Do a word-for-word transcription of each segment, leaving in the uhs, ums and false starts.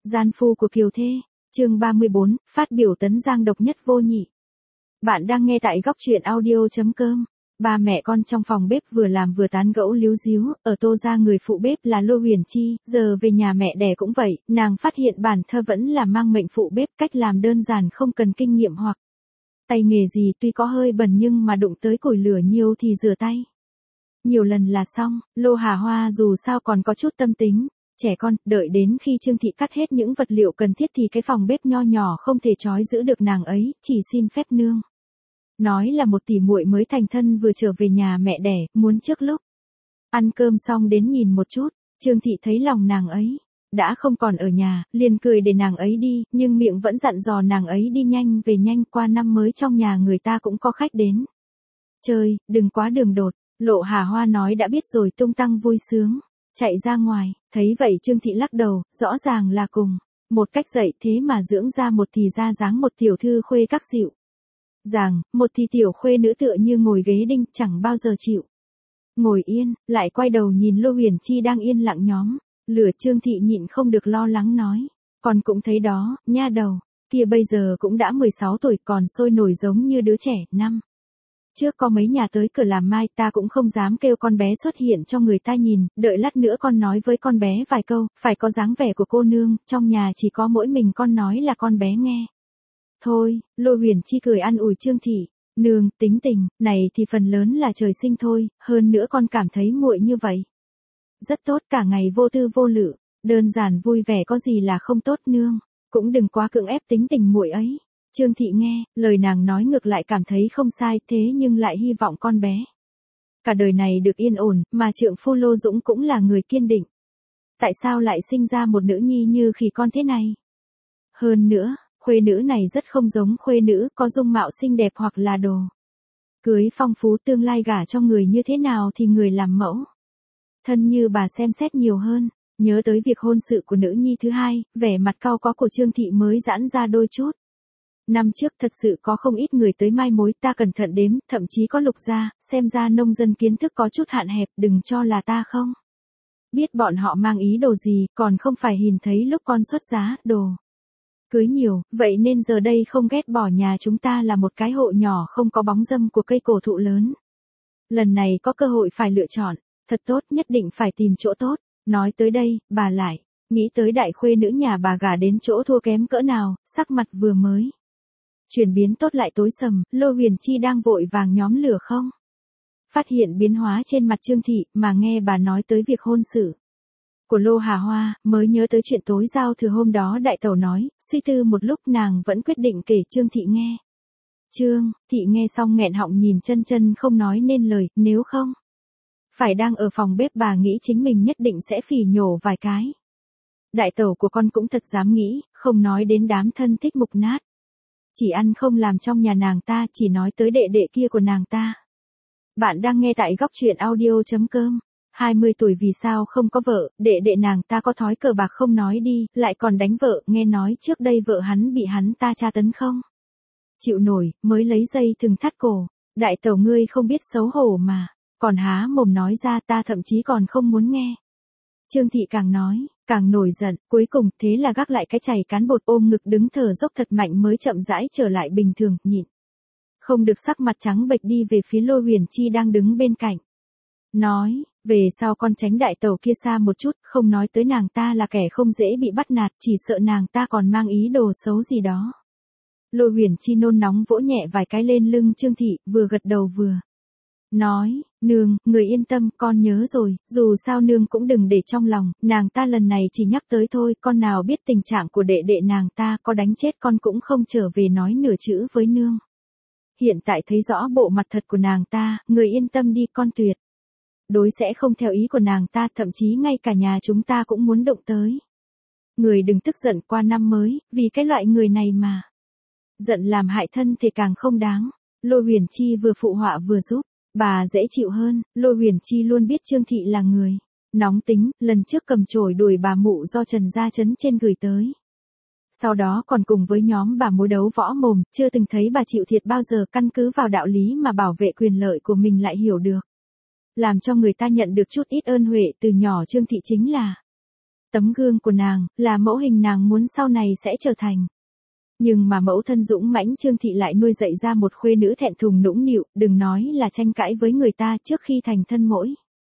Gian phu của Kiều Thê, chương ba mươi bốn, phát biểu tấn giang độc nhất vô nhị. Bạn đang nghe tại góc truyện audio chấm com. Ba mẹ con trong phòng bếp vừa làm vừa tán gẫu líu díu, ở Tô gia người phụ bếp là Lô Huyền Chi, giờ về nhà mẹ đẻ cũng vậy, nàng phát hiện bản thân vẫn là mang mệnh phụ bếp, cách làm đơn giản không cần kinh nghiệm hoặc tay nghề gì, tuy có hơi bẩn nhưng mà đụng tới củi lửa nhiều thì rửa tay nhiều lần là xong. Lô Hà Hoa dù sao còn có chút tâm tính trẻ con, đợi đến khi Trương Thị cắt hết những vật liệu cần thiết thì cái phòng bếp nho nhỏ không thể trói giữ được nàng ấy, chỉ xin phép nương. Nói là một tỷ muội mới thành thân vừa trở về nhà mẹ đẻ, muốn trước lúc ăn cơm xong đến nhìn một chút. Trương Thị thấy lòng nàng ấy đã không còn ở nhà, liền cười để nàng ấy đi, nhưng miệng vẫn dặn dò nàng ấy đi nhanh về nhanh, qua năm mới trong nhà người ta cũng có khách đến chơi, đừng quá đường đột. Lộ Hà Hoa nói đã biết rồi, tung tăng vui sướng chạy ra ngoài. Thấy vậy Trương Thị lắc đầu, rõ ràng là cùng một cách dạy thế mà dưỡng ra một thì ra dáng một tiểu thư khuê các dịu dàng, một thì tiểu khuê nữ tựa như ngồi ghế đinh, chẳng bao giờ chịu ngồi yên. Lại quay đầu nhìn Lô Huyền Chi đang yên lặng nhóm lửa. Trương Thị nhịn không được lo lắng nói, con cũng thấy đó, nha đầu kia bây giờ cũng đã mười sáu tuổi, còn sôi nổi giống như đứa trẻ. Năm trước có mấy nhà tới cửa làm mai, ta cũng không dám kêu con bé xuất hiện cho người ta nhìn, đợi lát nữa con nói với con bé vài câu, phải có dáng vẻ của cô nương, trong nhà chỉ có mỗi mình con nói là con bé nghe. Thôi, Lô Huyền Chi cười an ủi Trương Thị, nương, tính tình này thì phần lớn là trời sinh thôi, hơn nữa con cảm thấy muội như vậy rất tốt, cả ngày vô tư vô lự, đơn giản vui vẻ, có gì là không tốt. Nương cũng đừng quá cưỡng ép tính tình muội ấy. Trương Thị nghe lời nàng nói ngược lại cảm thấy không sai, thế nhưng lại hy vọng con bé cả đời này được yên ổn, mà trượng phu Lô Dũng cũng là người kiên định. Tại sao lại sinh ra một nữ nhi như khỉ con thế này? Hơn nữa, khuê nữ này rất không giống khuê nữ, có dung mạo xinh đẹp hoặc là đồ cưới phong phú, tương lai gả cho người như thế nào thì người làm mẫu thân như bà xem xét nhiều hơn. Nhớ tới việc hôn sự của nữ nhi thứ hai, vẻ mặt cau có của Trương Thị mới giãn ra đôi chút. Năm trước thật sự có không ít người tới mai mối, ta cẩn thận đếm, thậm chí có Lục gia, xem ra nông dân kiến thức có chút hạn hẹp, đừng cho là ta không biết bọn họ mang ý đồ gì, còn không phải nhìn thấy lúc con xuất giá, đồ cưới nhiều, vậy nên giờ đây không ghét bỏ nhà chúng ta là một cái hộ nhỏ không có bóng râm của cây cổ thụ lớn. Lần này có cơ hội phải lựa chọn, thật tốt, nhất định phải tìm chỗ tốt. Nói tới đây, bà lại nghĩ tới đại khuê nữ nhà bà gả đến chỗ thua kém cỡ nào, sắc mặt vừa mới chuyển biến tốt lại tối sầm. Lô Huyền Chi đang vội vàng nhóm lửa không phát hiện biến hóa trên mặt Trương Thị, mà nghe bà nói tới việc hôn sự của Lô Hà Hoa, mới nhớ tới chuyện tối giao thừa hôm đó đại tẩu nói, suy tư một lúc nàng vẫn quyết định kể Trương Thị nghe. Trương Thị nghe xong nghẹn họng nhìn chân chân không nói nên lời, nếu không phải đang ở phòng bếp bà nghĩ chính mình nhất định sẽ phỉ nhổ vài cái. Đại tẩu của con cũng thật dám nghĩ, không nói đến đám thân thích mục nát chỉ ăn không làm trong nhà nàng ta, chỉ nói tới đệ đệ kia của nàng ta. Bạn đang nghe tại góc truyện audio chấm com. hai mươi tuổi vì sao không có vợ, đệ đệ nàng ta có thói cờ bạc không nói đi, lại còn đánh vợ, nghe nói trước đây vợ hắn bị hắn ta tra tấn không chịu nổi, mới lấy dây thừng thắt cổ. Đại tẩu ngươi không biết xấu hổ mà, còn há mồm nói ra, ta thậm chí còn không muốn nghe. Trương Thị càng nói càng nổi giận, cuối cùng thế là gác lại cái chày cán bột, ôm ngực đứng thở dốc thật mạnh mới chậm rãi trở lại bình thường, nhịn không được sắc mặt trắng bệch đi về phía Lô Huyền Chi đang đứng bên cạnh. Nói, về sau con tránh đại tẩu kia xa một chút, không nói tới nàng ta là kẻ không dễ bị bắt nạt, chỉ sợ nàng ta còn mang ý đồ xấu gì đó. Lô Huyền Chi nôn nóng vỗ nhẹ vài cái lên lưng Trương Thị, vừa gật đầu vừa nói, nương, người yên tâm, con nhớ rồi, dù sao nương cũng đừng để trong lòng, nàng ta lần này chỉ nhắc tới thôi, con nào biết tình trạng của đệ đệ nàng ta, có đánh chết con cũng không trở về nói nửa chữ với nương. Hiện tại thấy rõ bộ mặt thật của nàng ta, người yên tâm đi, con tuyệt đối sẽ không theo ý của nàng ta, thậm chí ngay cả nhà chúng ta cũng muốn động tới. Người đừng tức giận, qua năm mới, vì cái loại người này mà giận làm hại thân thì càng không đáng. Lô Huyền Chi vừa phụ họa vừa giúp bà dễ chịu hơn. Lô Huyền Chi luôn biết Trương Thị là người nóng tính, lần trước cầm chổi đuổi bà mụ do Trần gia trấn trên gửi tới. Sau đó còn cùng với nhóm bà mối đấu võ mồm, chưa từng thấy bà chịu thiệt bao giờ, căn cứ vào đạo lý mà bảo vệ quyền lợi của mình lại hiểu được. Làm cho người ta nhận được chút ít ơn huệ từ nhỏ Trương Thị chính là tấm gương của nàng, là mẫu hình nàng muốn sau này sẽ trở thành. Nhưng mà mẫu thân dũng mãnh Trương Thị lại nuôi dạy ra một khuê nữ thẹn thùng nũng nịu, đừng nói là tranh cãi với người ta trước khi thành thân mỗi.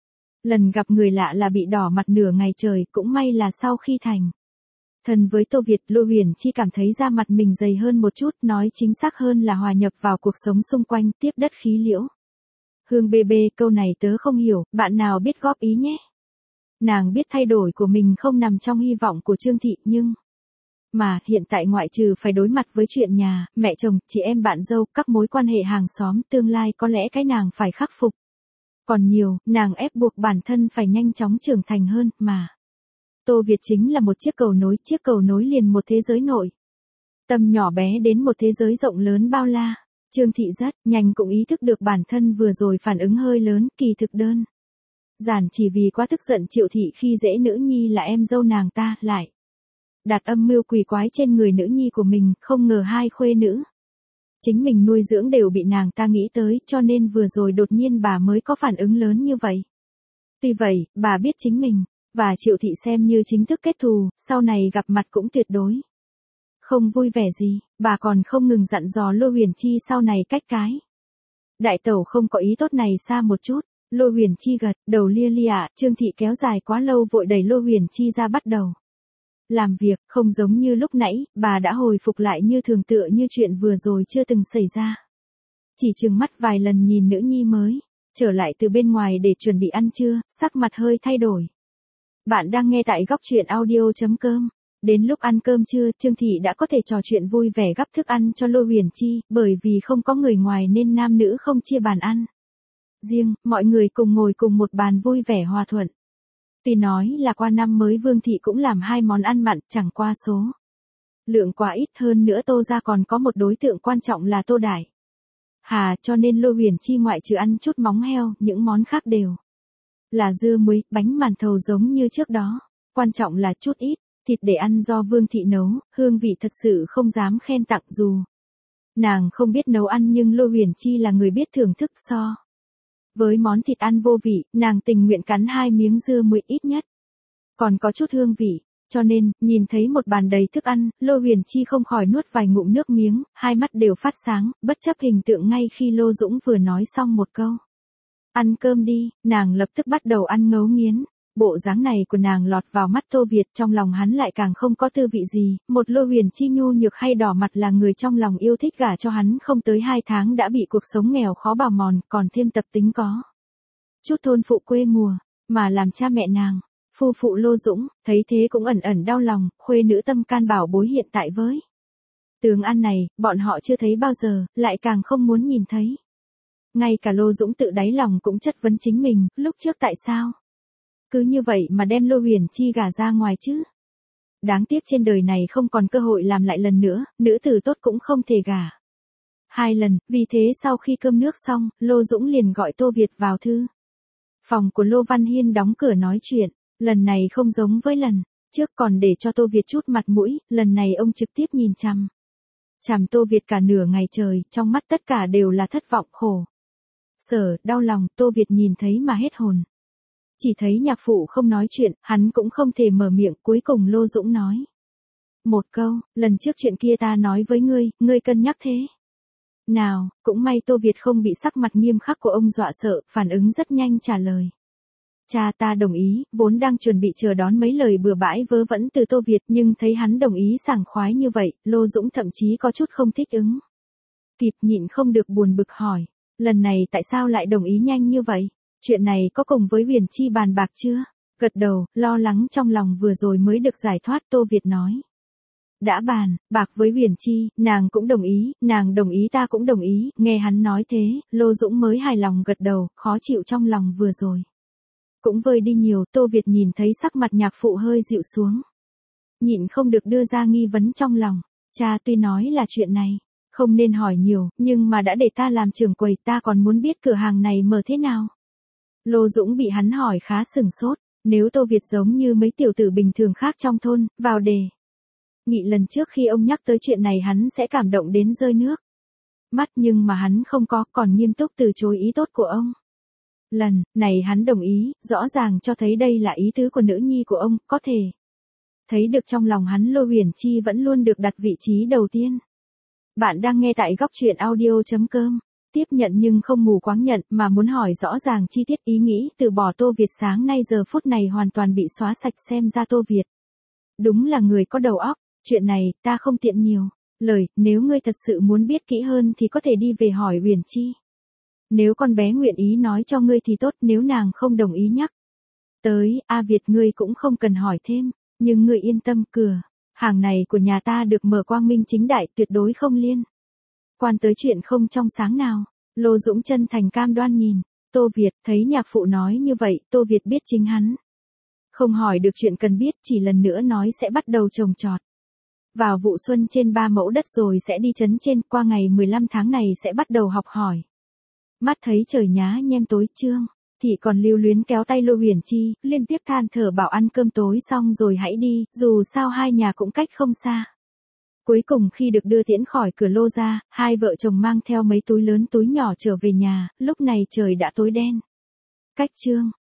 Lần gặp người lạ là bị đỏ mặt nửa ngày trời, cũng may là sau khi thành thân với Tô Việt, Lô Huyền Chi cảm thấy da mặt mình dày hơn một chút, nói chính xác hơn là hòa nhập vào cuộc sống xung quanh, tiếp đất khí liễu. Hương bê bê, câu này tớ không hiểu, bạn nào biết góp ý nhé. Nàng biết thay đổi của mình không nằm trong hy vọng của Trương Thị, nhưng mà hiện tại ngoại trừ phải đối mặt với chuyện nhà, mẹ chồng, chị em bạn dâu, các mối quan hệ hàng xóm, tương lai có lẽ cái nàng phải khắc phục còn nhiều, nàng ép buộc bản thân phải nhanh chóng trưởng thành hơn, mà Tô Việt chính là một chiếc cầu nối, chiếc cầu nối liền một thế giới nội tâm nhỏ bé đến một thế giới rộng lớn bao la. Trương Thị rất nhanh cũng ý thức được bản thân vừa rồi phản ứng hơi lớn, kỳ thực đơn giản chỉ vì quá tức giận Triệu Thị khi dễ nữ nhi là em dâu nàng ta, lại đặt âm mưu quỷ quái trên người nữ nhi của mình, không ngờ hai khuê nữ chính mình nuôi dưỡng đều bị nàng ta nghĩ tới, cho nên vừa rồi đột nhiên bà mới có phản ứng lớn như vậy. Tuy vậy, bà biết chính mình và Triệu Thị xem như chính thức kết thù, sau này gặp mặt cũng tuyệt đối không vui vẻ gì, bà còn không ngừng dặn dò Lô Huyền Chi sau này cách cái. Đại tẩu không có ý tốt này xa một chút. Lô Huyền Chi gật đầu lia lịa, Trương Thị kéo dài quá lâu vội đẩy Lô Huyền Chi ra bắt đầu làm việc, không giống như lúc nãy, bà đã hồi phục lại như thường tựa như chuyện vừa rồi chưa từng xảy ra. Chỉ trừng mắt vài lần nhìn nữ nhi mới trở lại từ bên ngoài để chuẩn bị ăn trưa, sắc mặt hơi thay đổi. Bạn đang nghe tại góc truyện audio chấm com. Đến lúc ăn cơm trưa, Trương Thị đã có thể trò chuyện vui vẻ gắp thức ăn cho Lô Huyền Chi, bởi vì không có người ngoài nên nam nữ không chia bàn ăn riêng, mọi người cùng ngồi cùng một bàn vui vẻ hòa thuận. Tuy nói là qua năm mới Vương Thị cũng làm hai món ăn mặn, chẳng qua số lượng quá ít, hơn nữa Tô gia còn có một đối tượng quan trọng là Tô Đại Hà, cho nên Lô Huyền Chi ngoại trừ ăn chút móng heo, những món khác đều là dưa muối, bánh màn thầu giống như trước đó. Quan trọng là chút ít thịt để ăn do Vương Thị nấu, hương vị thật sự không dám khen tặng, dù nàng không biết nấu ăn nhưng Lô Huyền Chi là người biết thưởng thức, so với món thịt ăn vô vị, nàng tình nguyện cắn hai miếng dưa muối ít nhất còn có chút hương vị, cho nên, nhìn thấy một bàn đầy thức ăn, Lô Huyền Chi không khỏi nuốt vài ngụm nước miếng, hai mắt đều phát sáng, bất chấp hình tượng ngay khi Lô Dũng vừa nói xong một câu ăn cơm đi, nàng lập tức bắt đầu ăn ngấu nghiến. Bộ dáng này của nàng lọt vào mắt Tô Việt, trong lòng hắn lại càng không có tư vị gì, một Lô Huyền Chi nhu nhược hay đỏ mặt là người trong lòng yêu thích gả cho hắn không tới hai tháng đã bị cuộc sống nghèo khó bào mòn, còn thêm tập tính có chút thôn phụ quê mùa, mà làm cha mẹ nàng, phu phụ Lô Dũng, thấy thế cũng ẩn ẩn đau lòng, khuê nữ tâm can bảo bối hiện tại với tướng ăn này, bọn họ chưa thấy bao giờ, lại càng không muốn nhìn thấy. Ngay cả Lô Dũng tự đáy lòng cũng chất vấn chính mình, lúc trước tại sao cứ như vậy mà đem Lô Huyền Chi gả ra ngoài chứ. Đáng tiếc trên đời này không còn cơ hội làm lại lần nữa, nữ tử tốt cũng không thể gả hai lần, vì thế sau khi cơm nước xong, Lô Dũng liền gọi Tô Việt vào thư phòng của Lô Văn Hiên đóng cửa nói chuyện. Lần này không giống với lần trước, còn để cho Tô Việt chút mặt mũi, lần này ông trực tiếp nhìn chằm chằm Tô Việt cả nửa ngày trời, trong mắt tất cả đều là thất vọng, khổ sở, đau lòng. Tô Việt nhìn thấy mà hết hồn. Chỉ thấy nhạc phụ không nói chuyện, hắn cũng không thể mở miệng, cuối cùng Lô Dũng nói một câu, lần trước chuyện kia ta nói với ngươi, ngươi cân nhắc thế nào. Cũng may Tô Việt không bị sắc mặt nghiêm khắc của ông dọa sợ, phản ứng rất nhanh trả lời. Cha, ta đồng ý, vốn đang chuẩn bị chờ đón mấy lời bừa bãi vớ vẩn từ Tô Việt, nhưng thấy hắn đồng ý sảng khoái như vậy, Lô Dũng thậm chí có chút không thích ứng kịp, nhịn không được buồn bực hỏi, lần này tại sao lại đồng ý nhanh như vậy? Chuyện này có cùng với Huyền Chi bàn bạc chưa? Gật đầu, lo lắng trong lòng vừa rồi mới được giải thoát, Tô Việt nói. Đã bàn bạc với Huyền Chi, nàng cũng đồng ý, nàng đồng ý ta cũng đồng ý, nghe hắn nói thế, Lô Dũng mới hài lòng gật đầu, khó chịu trong lòng vừa rồi cũng vơi đi nhiều. Tô Việt nhìn thấy sắc mặt nhạc phụ hơi dịu xuống, nhịn không được đưa ra nghi vấn trong lòng. Cha, tuy nói là chuyện này không nên hỏi nhiều, nhưng mà đã để ta làm trưởng quầy, ta còn muốn biết cửa hàng này mở thế nào. Lô Dũng bị hắn hỏi khá sừng sốt, nếu Tô Việt giống như mấy tiểu tử bình thường khác trong thôn, vào đề nghị lần trước khi ông nhắc tới chuyện này hắn sẽ cảm động đến rơi nước mắt, nhưng mà hắn không có, còn nghiêm túc từ chối ý tốt của ông. Lần này hắn đồng ý, rõ ràng cho thấy đây là ý tứ của nữ nhi của ông, có thể thấy được trong lòng hắn Lô Huyền Chi vẫn luôn được đặt vị trí đầu tiên. Bạn đang nghe tại góc truyện audio.com. Tiếp nhận nhưng không mù quáng nhận mà muốn hỏi rõ ràng chi tiết ý nghĩ từ bỏ Tô Việt sáng nay giờ phút này hoàn toàn bị xóa sạch xem ra Tô Việt. Đúng là người có đầu óc, chuyện này ta không tiện nhiều. Lời, nếu ngươi thật sự muốn biết kỹ hơn thì có thể đi về hỏi Huyền Chi. Nếu con bé nguyện ý nói cho ngươi thì tốt, nếu nàng không đồng ý nhắc tới, A Việt ngươi cũng không cần hỏi thêm, nhưng ngươi yên tâm, cửa hàng này của nhà ta được mở quang minh chính đại, tuyệt đối không liên quan tới chuyện không trong sáng nào. Lô Dũng chân thành cam đoan nhìn Tô Việt, thấy nhạc phụ nói như vậy, Tô Việt biết chính hắn không hỏi được chuyện cần biết, chỉ lần nữa nói sẽ bắt đầu trồng trọt vào vụ xuân trên ba mẫu đất rồi sẽ đi trấn trên, qua ngày mười lăm tháng này sẽ bắt đầu học hỏi. Mắt thấy trời nhá nhem tối, Trương thì còn lưu luyến kéo tay Lô Huyền Chi, liên tiếp than thở bảo ăn cơm tối xong rồi hãy đi, dù sao hai nhà cũng cách không xa. Cuối cùng khi được đưa tiễn khỏi cửa Lô ra, hai vợ chồng mang theo mấy túi lớn túi nhỏ trở về nhà, lúc này trời đã tối đen. Cách Trương